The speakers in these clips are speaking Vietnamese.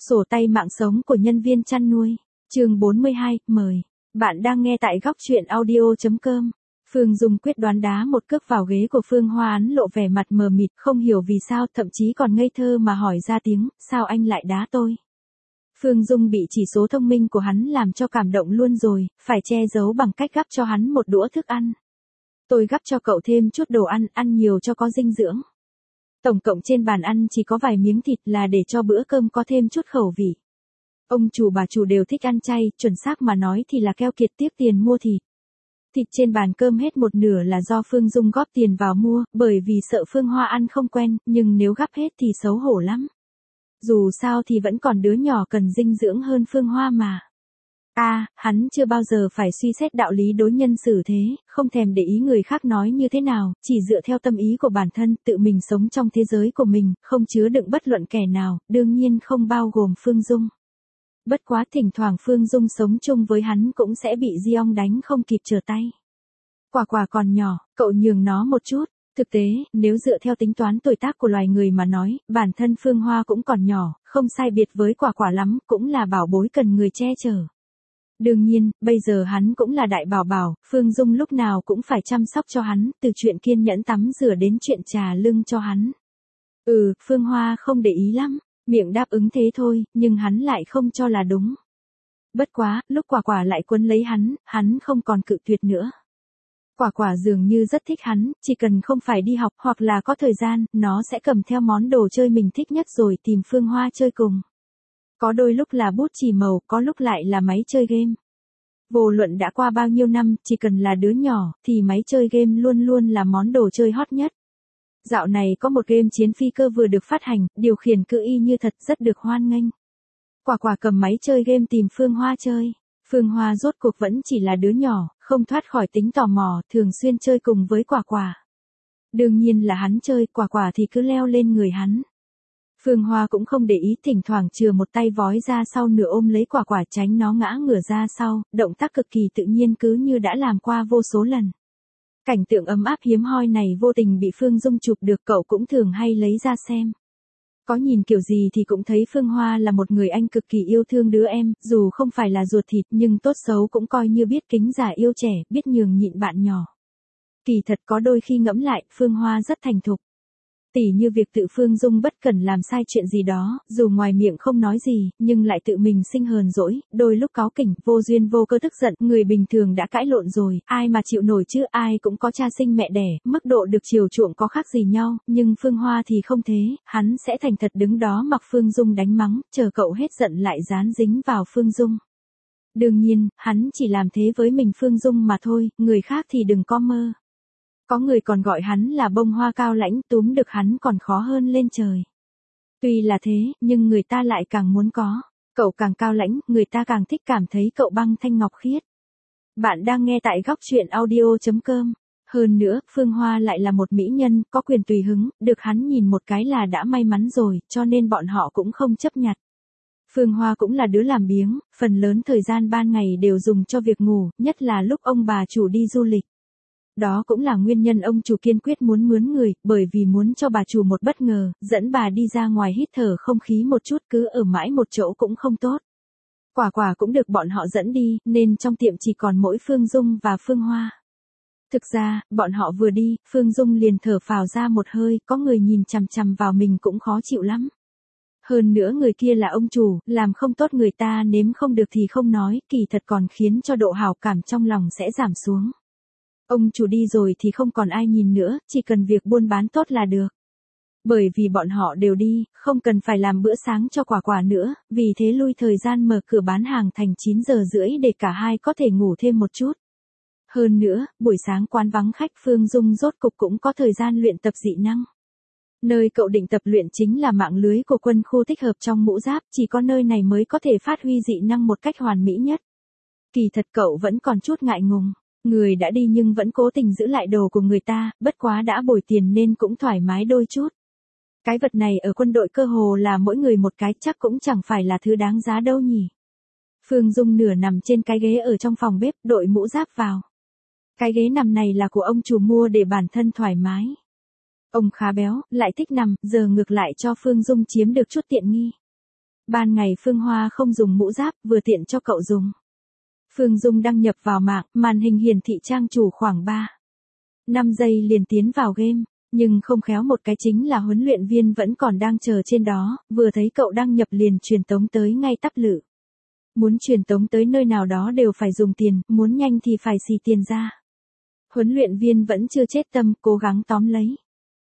Sổ tay mạng sống của nhân viên chăn nuôi. Chương 42, mời. Bạn đang nghe tại góc truyện audio.com. Phương Dung quyết đoán đá một cước vào ghế của Phương Hoa Án lộ vẻ mặt mờ mịt, không hiểu vì sao, thậm chí còn ngây thơ mà hỏi ra tiếng, sao anh lại đá tôi? Phương Dung bị chỉ số thông minh của hắn làm cho cảm động luôn rồi, phải che giấu bằng cách gắp cho hắn một đũa thức ăn. Tôi gắp cho cậu thêm chút đồ ăn, ăn nhiều cho có dinh dưỡng. Tổng cộng trên bàn ăn chỉ có vài miếng thịt là để cho bữa cơm có thêm chút khẩu vị. Ông chủ bà chủ đều thích ăn chay, chuẩn xác mà nói thì là keo kiệt tiếc tiền mua thịt. Thịt trên bàn cơm hết một nửa là do Phương Dung góp tiền vào mua, bởi vì sợ Phương Hoa ăn không quen, nhưng nếu gắp hết thì xấu hổ lắm. Dù sao thì vẫn còn đứa nhỏ cần dinh dưỡng hơn Phương Hoa mà. Hắn chưa bao giờ phải suy xét đạo lý đối nhân xử thế, không thèm để ý người khác nói như thế nào, chỉ dựa theo tâm ý của bản thân, tự mình sống trong thế giới của mình, không chứa đựng bất luận kẻ nào, đương nhiên không bao gồm Phương Dung. Bất quá thỉnh thoảng Phương Dung sống chung với hắn cũng sẽ bị Di-ong đánh không kịp trở tay. Quả quả còn nhỏ, cậu nhường nó một chút. Thực tế, nếu dựa theo tính toán tuổi tác của loài người mà nói, bản thân Phương Hoa cũng còn nhỏ, không sai biệt với quả quả lắm, cũng là bảo bối cần người che chở. Đương nhiên, bây giờ hắn cũng là đại bảo bảo, Phương Dung lúc nào cũng phải chăm sóc cho hắn, từ chuyện kiên nhẫn tắm rửa đến chuyện trà lưng cho hắn. Phương Hoa không để ý lắm, miệng đáp ứng thế thôi, nhưng hắn lại không cho là đúng. Bất quá, lúc quả quả lại quấn lấy hắn không còn cự tuyệt nữa. Quả quả dường như rất thích hắn, chỉ cần không phải đi học hoặc là có thời gian, nó sẽ cầm theo món đồ chơi mình thích nhất rồi tìm Phương Hoa chơi cùng. Có đôi lúc là bút chì màu, có lúc lại là máy chơi game. Vô luận đã qua bao nhiêu năm, chỉ cần là đứa nhỏ, thì máy chơi game luôn luôn là món đồ chơi hot nhất. Dạo này có một game chiến phi cơ vừa được phát hành, điều khiển cứ y như thật rất được hoan nghênh. Quả quả cầm máy chơi game tìm Phương Hoa chơi. Phương Hoa rốt cuộc vẫn chỉ là đứa nhỏ, không thoát khỏi tính tò mò, thường xuyên chơi cùng với quả quả. Đương nhiên là hắn chơi, quả quả thì cứ leo lên người hắn. Phương Hoa cũng không để ý, thỉnh thoảng chừa một tay vói ra sau nửa ôm lấy quả quả tránh nó ngã ngửa ra sau, động tác cực kỳ tự nhiên cứ như đã làm qua vô số lần. Cảnh tượng ấm áp hiếm hoi này vô tình bị Phương Dung chụp được, cậu cũng thường hay lấy ra xem. Có nhìn kiểu gì thì cũng thấy Phương Hoa là một người anh cực kỳ yêu thương đứa em, dù không phải là ruột thịt nhưng tốt xấu cũng coi như biết kính già yêu trẻ, biết nhường nhịn bạn nhỏ. Kỳ thật có đôi khi ngẫm lại, Phương Hoa rất thành thục. Tỉ như việc tự Phương Dung bất cẩn làm sai chuyện gì đó, dù ngoài miệng không nói gì, nhưng lại tự mình sinh hờn dỗi, đôi lúc cáu kỉnh, vô duyên vô cơ tức giận, người bình thường đã cãi lộn rồi, ai mà chịu nổi chứ, ai cũng có cha sinh mẹ đẻ, mức độ được chiều chuộng có khác gì nhau, nhưng Phương Hoa thì không thế, hắn sẽ thành thật đứng đó mặc Phương Dung đánh mắng, chờ cậu hết giận lại dán dính vào Phương Dung. Đương nhiên, hắn chỉ làm thế với mình Phương Dung mà thôi, người khác thì đừng có mơ. Có người còn gọi hắn là bông hoa cao lãnh, túm được hắn còn khó hơn lên trời. Tuy là thế, nhưng người ta lại càng muốn có. Cậu càng cao lãnh, người ta càng thích cảm thấy cậu băng thanh ngọc khiết. Bạn đang nghe tại góc truyện audio.com. Hơn nữa, Phương Hoa lại là một mỹ nhân, có quyền tùy hứng, được hắn nhìn một cái là đã may mắn rồi, cho nên bọn họ cũng không chấp nhặt. Phương Hoa cũng là đứa làm biếng, phần lớn thời gian ban ngày đều dùng cho việc ngủ, nhất là lúc ông bà chủ đi du lịch. Đó cũng là nguyên nhân ông chủ kiên quyết muốn mướn người, bởi vì muốn cho bà chủ một bất ngờ, dẫn bà đi ra ngoài hít thở không khí một chút, cứ ở mãi một chỗ cũng không tốt. Quả quả cũng được bọn họ dẫn đi, nên trong tiệm chỉ còn mỗi Phương Dung và Phương Hoa. Thực ra, bọn họ vừa đi, Phương Dung liền thở phào ra một hơi, có người nhìn chằm chằm vào mình cũng khó chịu lắm. Hơn nữa người kia là ông chủ, làm không tốt người ta nếm không được thì không nói, kỳ thật còn khiến cho độ hảo cảm trong lòng sẽ giảm xuống. Ông chủ đi rồi thì không còn ai nhìn nữa, chỉ cần việc buôn bán tốt là được. Bởi vì bọn họ đều đi, không cần phải làm bữa sáng cho quả quả nữa, vì thế lui thời gian mở cửa bán hàng thành 9 giờ rưỡi để cả hai có thể ngủ thêm một chút. Hơn nữa, buổi sáng quán vắng khách, Phương Dung rốt cục cũng có thời gian luyện tập dị năng. Nơi cậu định tập luyện chính là mạng lưới của quân khu tích hợp trong mũ giáp, chỉ có nơi này mới có thể phát huy dị năng một cách hoàn mỹ nhất. Kỳ thật cậu vẫn còn chút ngại ngùng. Người đã đi nhưng vẫn cố tình giữ lại đồ của người ta, bất quá đã bồi tiền nên cũng thoải mái đôi chút. Cái vật này ở quân đội cơ hồ là mỗi người một cái, chắc cũng chẳng phải là thứ đáng giá đâu nhỉ. Phương Dung nửa nằm trên cái ghế ở trong phòng bếp, đội mũ giáp vào. Cái ghế nằm này là của ông chủ mua để bản thân thoải mái. Ông khá béo, lại thích nằm, giờ ngược lại cho Phương Dung chiếm được chút tiện nghi. Ban ngày Phương Hoa không dùng mũ giáp, vừa tiện cho cậu dùng. Phương Dung đăng nhập vào mạng, màn hình hiển thị trang chủ khoảng 5 giây liền tiến vào game, nhưng không khéo một cái chính là huấn luyện viên vẫn còn đang chờ trên đó, vừa thấy cậu đăng nhập liền truyền tống tới ngay tắp lự. Muốn truyền tống tới nơi nào đó đều phải dùng tiền, muốn nhanh thì phải xì tiền ra. Huấn luyện viên vẫn chưa chết tâm, cố gắng tóm lấy.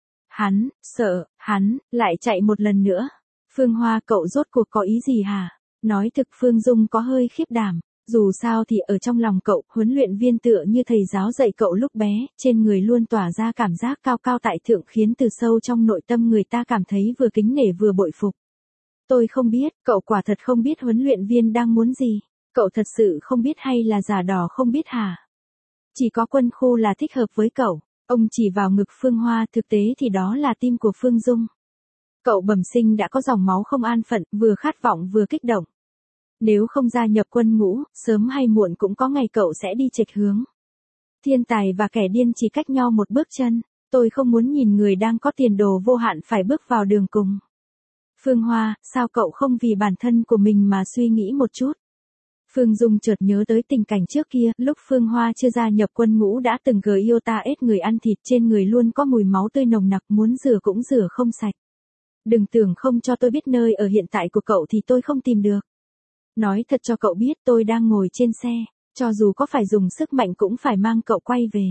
Hắn, sợ, hắn, lại chạy một lần nữa. Phương Hoa, cậu rốt cuộc có ý gì hả? Nói thực Phương Dung có hơi khiếp đảm. Dù sao thì ở trong lòng cậu, huấn luyện viên tựa như thầy giáo dạy cậu lúc bé, trên người luôn tỏa ra cảm giác cao cao tại thượng khiến từ sâu trong nội tâm người ta cảm thấy vừa kính nể vừa bội phục. Tôi không biết, cậu quả thật không biết huấn luyện viên đang muốn gì. Cậu thật sự không biết hay là giả đò không biết hả? Chỉ có Quân Khu là thích hợp với cậu. Ông chỉ vào ngực Phương Hoa, thực tế thì đó là tim của Phương Dung. Cậu bẩm sinh đã có dòng máu không an phận, vừa khát vọng vừa kích động. Nếu không gia nhập quân ngũ, sớm hay muộn cũng có ngày cậu sẽ đi chệch hướng. Thiên tài và kẻ điên chỉ cách nhau một bước chân. Tôi không muốn nhìn người đang có tiền đồ vô hạn phải bước vào đường cùng. Phương Hoa, sao cậu không vì bản thân của mình mà suy nghĩ một chút? Phương Dung chợt nhớ tới tình cảnh trước kia, lúc Phương Hoa chưa gia nhập quân ngũ đã từng gợi yêu ta ết người ăn thịt, trên người luôn có mùi máu tươi nồng nặc, muốn rửa cũng rửa không sạch. Đừng tưởng không cho tôi biết nơi ở hiện tại của cậu thì tôi không tìm được. Nói thật cho cậu biết, tôi đang ngồi trên xe, cho dù có phải dùng sức mạnh cũng phải mang cậu quay về.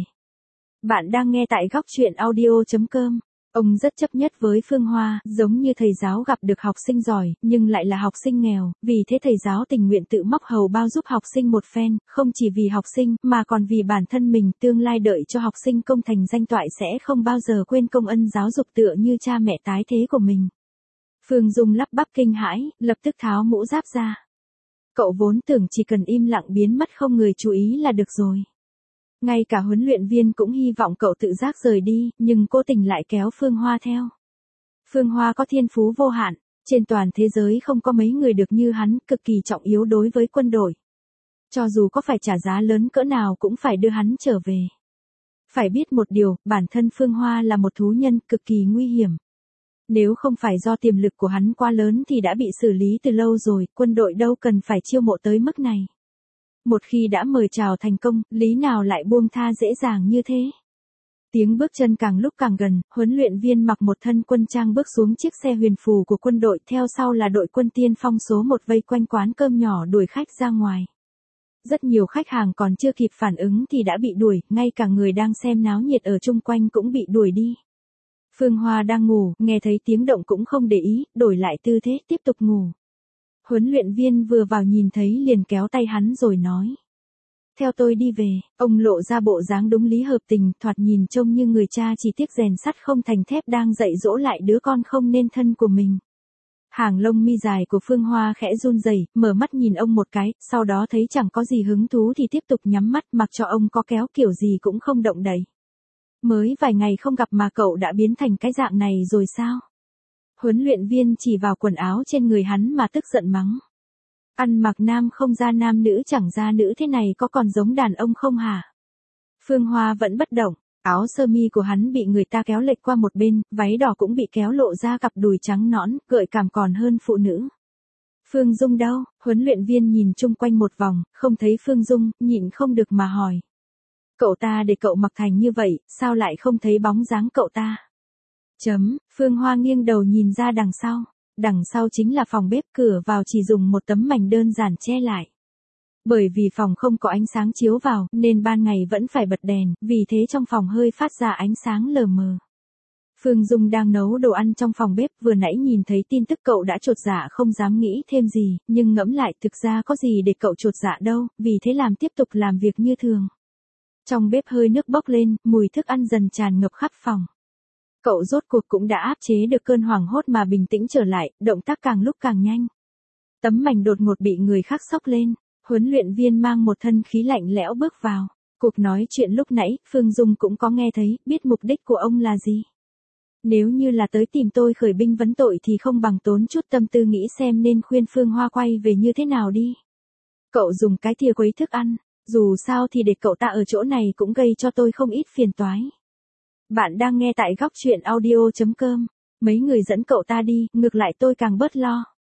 Bạn đang nghe tại góc truyện audio.com. Ông rất chấp nhất với Phương Hoa, giống như thầy giáo gặp được học sinh giỏi, nhưng lại là học sinh nghèo, vì thế thầy giáo tình nguyện tự móc hầu bao giúp học sinh một phen, không chỉ vì học sinh, mà còn vì bản thân mình, tương lai đợi cho học sinh công thành danh toại sẽ không bao giờ quên công ân giáo dục tựa như cha mẹ tái thế của mình. Phương Dung lắp bắp kinh hãi, lập tức tháo mũ giáp ra. Cậu vốn tưởng chỉ cần im lặng biến mất không người chú ý là được rồi. Ngay cả huấn luyện viên cũng hy vọng cậu tự giác rời đi, nhưng cố tình lại kéo Phương Hoa theo. Phương Hoa có thiên phú vô hạn, trên toàn thế giới không có mấy người được như hắn, cực kỳ trọng yếu đối với quân đội. Cho dù có phải trả giá lớn cỡ nào cũng phải đưa hắn trở về. Phải biết một điều, bản thân Phương Hoa là một thú nhân cực kỳ nguy hiểm. Nếu không phải do tiềm lực của hắn quá lớn thì đã bị xử lý từ lâu rồi, quân đội đâu cần phải chiêu mộ tới mức này. Một khi đã mời chào thành công, lý nào lại buông tha dễ dàng như thế. Tiếng bước chân càng lúc càng gần, huấn luyện viên mặc một thân quân trang bước xuống chiếc xe huyền phù của quân đội, theo sau là đội quân tiên phong số 1 vây quanh quán cơm nhỏ đuổi khách ra ngoài. Rất nhiều khách hàng còn chưa kịp phản ứng thì đã bị đuổi, ngay cả người đang xem náo nhiệt ở chung quanh cũng bị đuổi đi. Phương Hoa đang ngủ, nghe thấy tiếng động cũng không để ý, đổi lại tư thế tiếp tục ngủ. Huấn luyện viên vừa vào nhìn thấy liền kéo tay hắn rồi nói. Theo tôi đi về, ông lộ ra bộ dáng đúng lý hợp tình, thoạt nhìn trông như người cha chỉ tiếc rèn sắt không thành thép đang dạy dỗ lại đứa con không nên thân của mình. Hàng lông mi dài của Phương Hoa khẽ run rẩy, mở mắt nhìn ông một cái, sau đó thấy chẳng có gì hứng thú thì tiếp tục nhắm mắt, mặc cho ông có kéo kiểu gì cũng không động đậy. Mới vài ngày không gặp mà cậu đã biến thành cái dạng này rồi sao? Huấn luyện viên chỉ vào quần áo trên người hắn mà tức giận mắng. Ăn mặc nam không ra nam nữ chẳng ra nữ thế này có còn giống đàn ông không hả? Phương Hoa vẫn bất động, áo sơ mi của hắn bị người ta kéo lệch qua một bên, váy đỏ cũng bị kéo lộ ra cặp đùi trắng nõn, gợi cảm còn hơn phụ nữ. Phương Dung đâu? Huấn luyện viên nhìn chung quanh một vòng, không thấy Phương Dung, nhịn không được mà hỏi. Cậu ta để cậu mặc thành như vậy, sao lại không thấy bóng dáng cậu ta? Phương Hoa nghiêng đầu nhìn ra đằng sau. Đằng sau chính là phòng bếp, cửa vào chỉ dùng một tấm mảnh đơn giản che lại. Bởi vì phòng không có ánh sáng chiếu vào, nên ban ngày vẫn phải bật đèn, vì thế trong phòng hơi phát ra ánh sáng lờ mờ. Phương Dung đang nấu đồ ăn trong phòng bếp, vừa nãy nhìn thấy tin tức cậu đã chột dạ không dám nghĩ thêm gì, nhưng ngẫm lại thực ra có gì để cậu chột dạ đâu, vì thế tiếp tục làm việc như thường. Trong bếp hơi nước bốc lên, mùi thức ăn dần tràn ngập khắp phòng. Cậu rốt cuộc cũng đã áp chế được cơn hoảng hốt mà bình tĩnh trở lại, động tác càng lúc càng nhanh. Tấm mảnh đột ngột bị người khác xốc lên, huấn luyện viên mang một thân khí lạnh lẽo bước vào. Cuộc nói chuyện lúc nãy, Phương Dung cũng có nghe thấy, biết mục đích của ông là gì. Nếu như là tới tìm tôi khởi binh vấn tội thì không bằng tốn chút tâm tư nghĩ xem nên khuyên Phương Hoa quay về như thế nào đi. Cậu dùng cái thìa quấy thức ăn, dù sao thì để cậu ta ở chỗ này cũng gây cho tôi không ít phiền toái. Bạn đang nghe tại góc truyện audio.com. Mấy người dẫn cậu ta đi, ngược lại tôi càng bớt lo.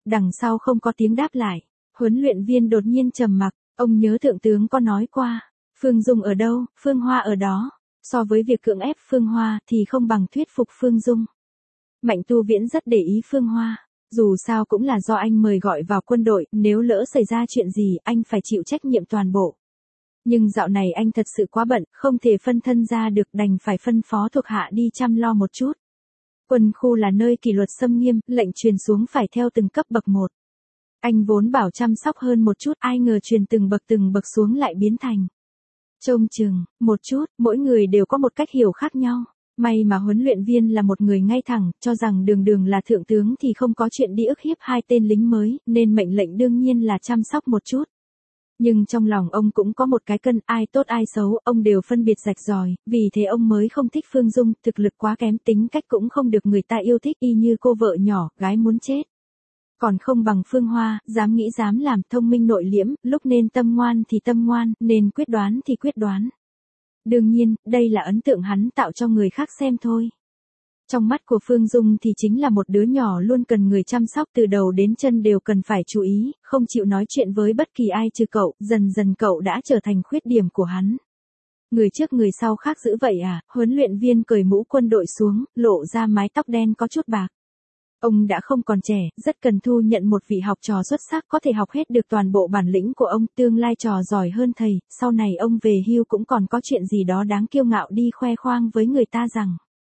đằng sau không có tiếng đáp lại. Huấn luyện viên đột nhiên trầm mặc, ông nhớ thượng tướng có nói qua, Phương Dung ở đâu, Phương Hoa ở đó. So với việc cưỡng ép Phương Hoa thì không bằng thuyết phục Phương Dung. Mạnh Tu Viễn rất để ý Phương Hoa, dù sao cũng là do anh mời gọi vào quân đội, nếu lỡ xảy ra chuyện gì anh phải chịu trách nhiệm toàn bộ. Nhưng dạo này anh thật sự quá bận, không thể phân thân ra được, đành phải phân phó thuộc hạ đi chăm lo một chút. Quân khu là nơi kỷ luật xâm nghiêm, lệnh truyền xuống phải theo từng cấp bậc một. Anh vốn bảo chăm sóc hơn một chút, ai ngờ truyền từng bậc xuống lại biến thành trông chừng, một chút, mỗi người đều có một cách hiểu khác nhau. May mà huấn luyện viên là một người ngay thẳng, cho rằng đường là thượng tướng thì không có chuyện đi ức hiếp hai tên lính mới, nên mệnh lệnh đương nhiên là chăm sóc một chút. Nhưng trong lòng ông cũng có một cái cân, ai tốt ai xấu, ông đều phân biệt rạch ròi, vì thế ông mới không thích Phương Dung, thực lực quá kém, tính cách cũng không được người ta yêu thích, y như cô vợ nhỏ, gái muốn chết. Còn không bằng Phương Hoa, dám nghĩ dám làm, thông minh nội liễm, lúc nên tâm ngoan thì tâm ngoan, nên quyết đoán thì quyết đoán. Đương nhiên, đây là ấn tượng hắn tạo cho người khác xem thôi. Trong mắt của Phương Dung thì chính là một đứa nhỏ luôn cần người chăm sóc, từ đầu đến chân đều cần phải chú ý, không chịu nói chuyện với bất kỳ ai trừ cậu, dần dần cậu đã trở thành khuyết điểm của hắn. Người trước người sau khác dữ vậy à? Huấn luyện viên cởi mũ quân đội xuống, lộ ra mái tóc đen có chút bạc. Ông đã không còn trẻ, rất cần thu nhận một vị học trò xuất sắc có thể học hết được toàn bộ bản lĩnh của ông, tương lai trò giỏi hơn thầy, sau này ông về hưu cũng còn có chuyện gì đó đáng kiêu ngạo đi khoe khoang với người ta rằng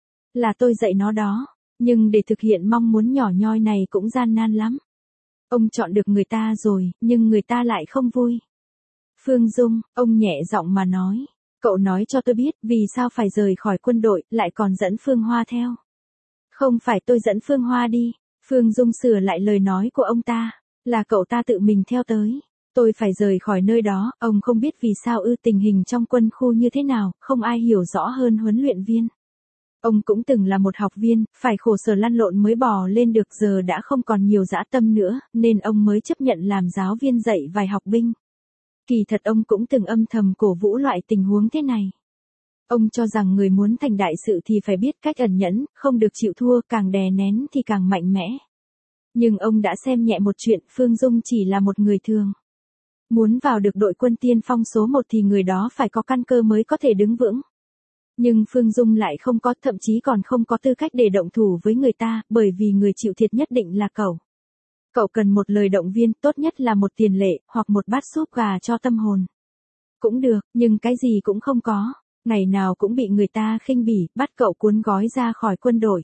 là tôi dạy nó đó, nhưng để thực hiện mong muốn nhỏ nhoi này cũng gian nan lắm. Ông chọn được người ta rồi, nhưng người ta lại không vui. Phương Dung, ông nhẹ giọng mà nói, cậu nói cho tôi biết vì sao phải rời khỏi quân đội, lại còn dẫn Phương Hoa theo. Không phải tôi dẫn Phương Hoa đi, Phương Dung sửa lại lời nói của ông ta, là cậu ta tự mình theo tới. Tôi phải rời khỏi nơi đó, ông không biết vì sao tình hình trong quân khu như thế nào, không ai hiểu rõ hơn huấn luyện viên. Ông cũng từng là một học viên, phải khổ sở lăn lộn mới bò lên được, giờ đã không còn nhiều dã tâm nữa, nên ông mới chấp nhận làm giáo viên dạy vài học binh. Kỳ thật ông cũng từng âm thầm cổ vũ loại tình huống thế này. Ông cho rằng người muốn thành đại sự thì phải biết cách ẩn nhẫn, không được chịu thua, càng đè nén thì càng mạnh mẽ. Nhưng ông đã xem nhẹ một chuyện, Phương Dung chỉ là một người thường. Muốn vào được đội quân tiên phong số 1 thì người đó phải có căn cơ mới có thể đứng vững. Nhưng Phương Dung lại không có, thậm chí còn không có tư cách để động thủ với người ta, bởi vì người chịu thiệt nhất định là cậu. Cậu cần một lời động viên, tốt nhất là một tiền lệ, hoặc một bát súp gà cho tâm hồn. Cũng được, nhưng cái gì cũng không có. Ngày nào cũng bị người ta khinh bỉ, bắt cậu cuốn gói ra khỏi quân đội.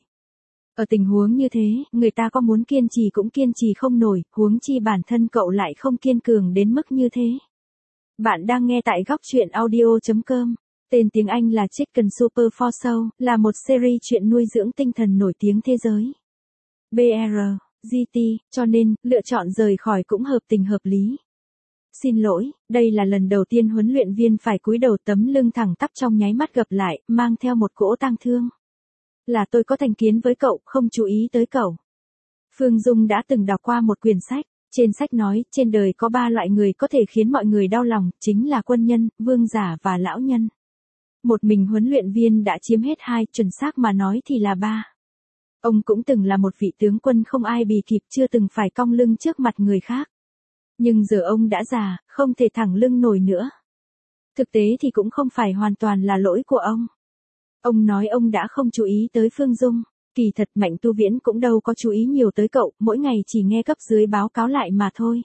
Ở tình huống như thế, người ta có muốn kiên trì cũng kiên trì không nổi, huống chi bản thân cậu lại không kiên cường đến mức như thế. Bạn đang nghe tại góc truyện audio.com. Tên tiếng Anh là Chicken Super for Soul, là một series truyện nuôi dưỡng tinh thần nổi tiếng thế giới. BR, GT, cho nên, lựa chọn rời khỏi cũng hợp tình hợp lý. Xin lỗi, đây là lần đầu tiên huấn luyện viên phải cúi đầu, tấm lưng thẳng tắp trong nháy mắt gập lại, mang theo một cỗ tang thương. Là tôi có thành kiến với cậu, không chú ý tới cậu. Phương Dung đã từng đọc qua một quyển sách, trên sách nói, trên đời có 3 loại người có thể khiến mọi người đau lòng, chính là quân nhân, vương giả và lão nhân. Một mình huấn luyện viên đã chiếm hết 2, chuẩn xác mà nói thì là 3. Ông cũng từng là một vị tướng quân không ai bì kịp, chưa từng phải cong lưng trước mặt người khác. Nhưng giờ ông đã già, không thể thẳng lưng nổi nữa. Thực tế thì cũng không phải hoàn toàn là lỗi của ông. Ông nói ông đã không chú ý tới Phương Dung. Kỳ thật Mạnh Tu Viễn cũng đâu có chú ý nhiều tới cậu, mỗi ngày chỉ nghe cấp dưới báo cáo lại mà thôi.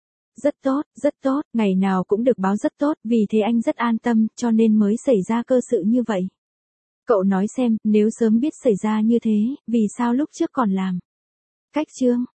Rất tốt, ngày nào cũng được báo rất tốt, vì thế anh rất an tâm, cho nên mới xảy ra cơ sự như vậy. Cậu nói xem, nếu sớm biết xảy ra như thế, vì sao lúc trước còn làm? Cách chương,